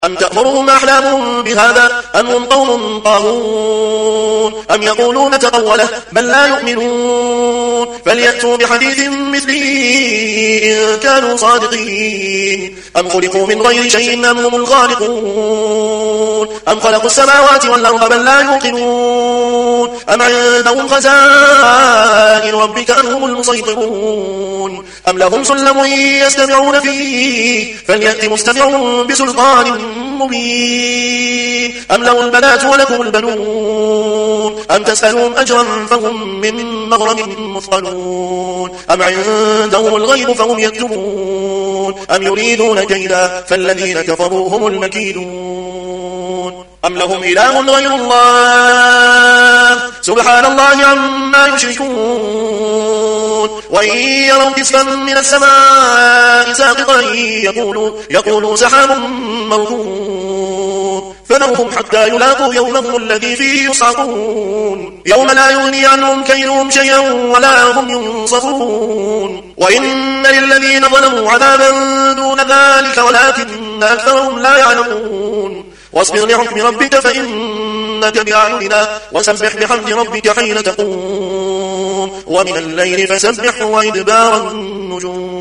أم تأمرهم أحلامهم بهذا أم هم قوم طاغون أم يقولون تقوله بل لا يؤمنون فليأتوا بحديث مثله إن كانوا صادقين أم خلقوا من غير شيء أم هم الخالقون أم خلقوا السماوات والأرض بل لا يوقنون أم عندهم خزائن ربك أم هم المسيطرون أم لهم سلم يستمعون فيه فليأت مستمع بسلطان مبين أم لهم البنات ولكم البنون أم تسألهم أجرا فهم من مغرم مثقلون أم عندهم الغيب فهم يكتبون أم يريدون كيدا فالذين كفروا هم المكيدون أم لهم إله غير الله سبحان الله عما يشركون وإن يروا كسفا من السماء ساقطا يقولوا سحاب مركوم فذرهم حتى يلاقوا يومهم الذي فيه يصعقون يوم لا يغني عنهم كيدهم شيئا ولا هم ينصرون وإن للذين ظلموا عذابا دون ذلك ولكن أكثرهم لا يعلمون واصبر لحكم ربك فإنك بأعيننا وسبح بحمد ربك حين تقوم ومن الليل فسبح وإدبار النجوم